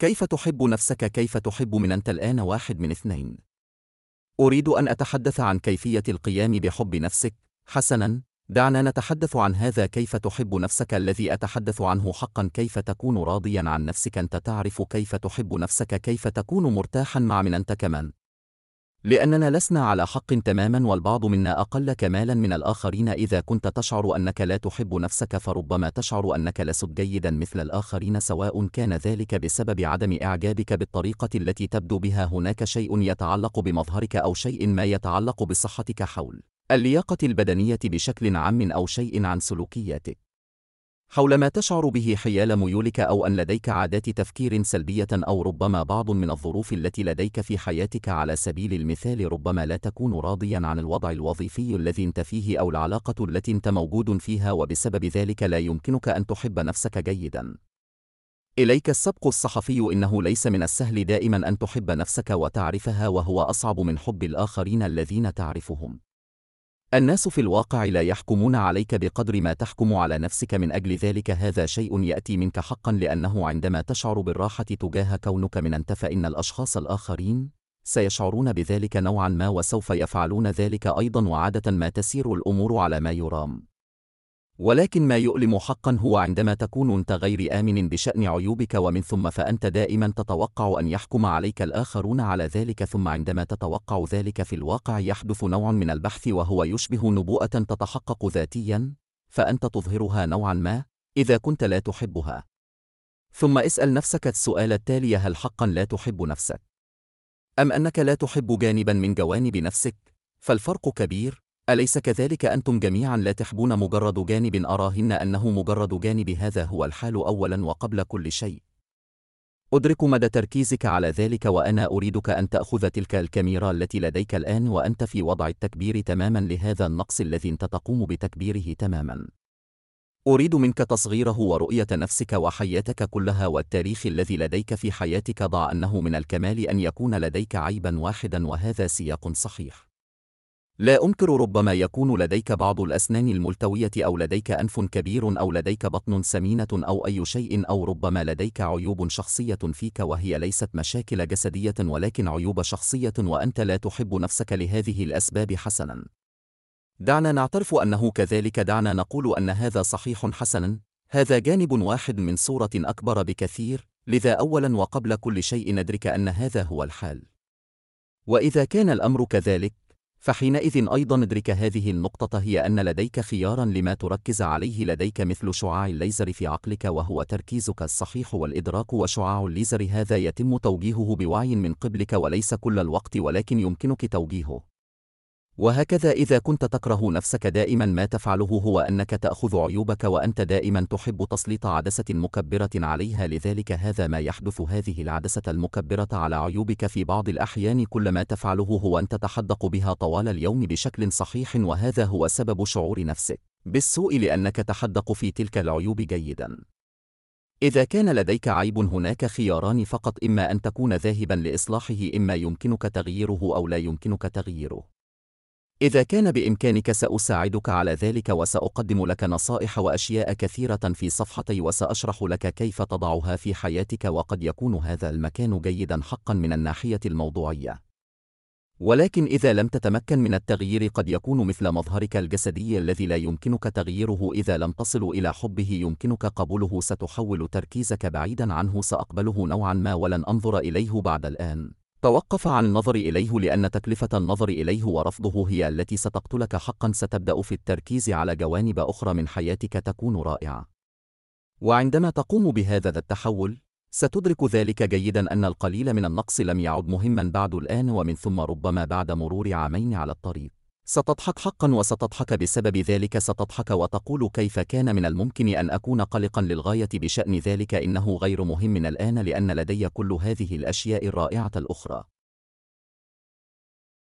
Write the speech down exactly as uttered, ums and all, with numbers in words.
كيف تحب نفسك؟ كيف تحب من أنت الآن؟ واحد من اثنين. أريد أن أتحدث عن كيفية القيام بحب نفسك. حسناً، دعنا نتحدث عن هذا. كيف تحب نفسك؟ الذي أتحدث عنه حقاً كيف تكون راضياً عن نفسك. أنت تعرف كيف تحب نفسك، كيف تكون مرتاحاً مع من أنت كمان. لأننا لسنا على حق تماماً، والبعض منا أقل كمالاً من الآخرين. إذا كنت تشعر أنك لا تحب نفسك فربما تشعر أنك لست جيداً مثل الآخرين، سواء كان ذلك بسبب عدم إعجابك بالطريقة التي تبدو بها. هناك شيء يتعلق بمظهرك أو شيء ما يتعلق بصحتك حول اللياقة البدنية بشكل عام، أو شيء عن سلوكياتك حول ما تشعر به حيال ميولك، أو أن لديك عادات تفكير سلبية، أو ربما بعض من الظروف التي لديك في حياتك. على سبيل المثال، ربما لا تكون راضيا عن الوضع الوظيفي الذي انت فيه أو العلاقة التي انت موجود فيها، وبسبب ذلك لا يمكنك أن تحب نفسك جيدا. إليك السبق الصحفي. إنه ليس من السهل دائما أن تحب نفسك وتعرفها، وهو أصعب من حب الآخرين الذين تعرفهم. الناس في الواقع لا يحكمون عليك بقدر ما تحكم على نفسك. من أجل ذلك هذا شيء يأتي منك حقا، لأنه عندما تشعر بالراحة تجاه كونك من أنت، فإن الأشخاص الآخرين سيشعرون بذلك نوعا ما، وسوف يفعلون ذلك أيضا، وعادة ما تسير الأمور على ما يرام. ولكن ما يؤلم حقا هو عندما تكون أنت غير آمن بشأن عيوبك، ومن ثم فأنت دائما تتوقع أن يحكم عليك الآخرون على ذلك. ثم عندما تتوقع ذلك في الواقع يحدث نوع من البحث، وهو يشبه نبوءة تتحقق ذاتيا، فأنت تظهرها نوعا ما إذا كنت لا تحبها. ثم اسأل نفسك السؤال التالي: هل حقا لا تحب نفسك؟ أم أنك لا تحب جانبا من جوانب نفسك؟ فالفرق كبير، أليس كذلك؟ أنتم جميعا لا تحبون مجرد جانب أراهن أنه مجرد جانب. هذا هو الحال أولا وقبل كل شيء. أدرك مدى تركيزك على ذلك، وأنا أريدك أن تأخذ تلك الكاميرا التي لديك الآن وأنت في وضع التكبير تماما لهذا النقص الذي أنت تقوم بتكبيره تماما. أريد منك تصغيره ورؤية نفسك وحياتك كلها والتاريخ الذي لديك في حياتك. ضع أنه من الكمال أن يكون لديك عيبا واحدا، وهذا سياق صحيح. لا أنكر، ربما يكون لديك بعض الأسنان الملتوية، أو لديك أنف كبير، أو لديك بطن سمينة، أو أي شيء، أو ربما لديك عيوب شخصية فيك، وهي ليست مشاكل جسدية ولكن عيوب شخصية، وأنت لا تحب نفسك لهذه الأسباب. حسنا، دعنا نعترف أنه كذلك. دعنا نقول أن هذا صحيح. حسنا، هذا جانب واحد من صورة أكبر بكثير. لذا أولا وقبل كل شيء ندرك أن هذا هو الحال. وإذا كان الأمر كذلك، فحينئذ أيضا ندرك هذه النقطة، هي أن لديك خيارا لما تركز عليه. لديك مثل شعاع الليزر في عقلك، وهو تركيزك الصحيح والإدراك. وشعاع الليزر هذا يتم توجيهه بوعي من قبلك، وليس كل الوقت، ولكن يمكنك توجيهه. وهكذا إذا كنت تكره نفسك دائما، ما تفعله هو أنك تأخذ عيوبك وأنت دائما تحب تسليط عدسة مكبرة عليها. لذلك هذا ما يحدث، هذه العدسة المكبرة على عيوبك في بعض الأحيان كل ما تفعله هو أن تتحدق بها طوال اليوم بشكل صحيح، وهذا هو سبب شعور نفسك بالسوء، لأنك تحدق في تلك العيوب جيدا. إذا كان لديك عيب هناك خياران فقط: إما أن تكون ذاهبا لإصلاحه، إما يمكنك تغييره أو لا يمكنك تغييره. إذا كان بإمكانك سأساعدك على ذلك، وسأقدم لك نصائح وأشياء كثيرة في صفحتي، وسأشرح لك كيف تضعها في حياتك. وقد يكون هذا المكان جيدا حقا من الناحية الموضوعية، ولكن إذا لم تتمكن من التغيير قد يكون مثل مظهرك الجسدي الذي لا يمكنك تغييره. إذا لم تصل إلى حبه يمكنك قبوله. ستحول تركيزك بعيدا عنه. سأقبله نوعا ما ولن أنظر إليه بعد الآن. توقف عن النظر إليه، لأن تكلفة النظر إليه ورفضه هي التي ستقتلك حقا. ستبدأ في التركيز على جوانب أخرى من حياتك تكون رائعة، وعندما تقوم بهذا التحول ستدرك ذلك جيدا، أن القليل من النقص لم يعد مهما بعد الآن، ومن ثم ربما بعد مرور عامين على الطريق ستضحك حقا، وستضحك بسبب ذلك. ستضحك وتقول: كيف كان من الممكن أن أكون قلقا للغاية بشأن ذلك؟ إنه غير مهم الآن، لأن لدي كل هذه الأشياء الرائعة الأخرى.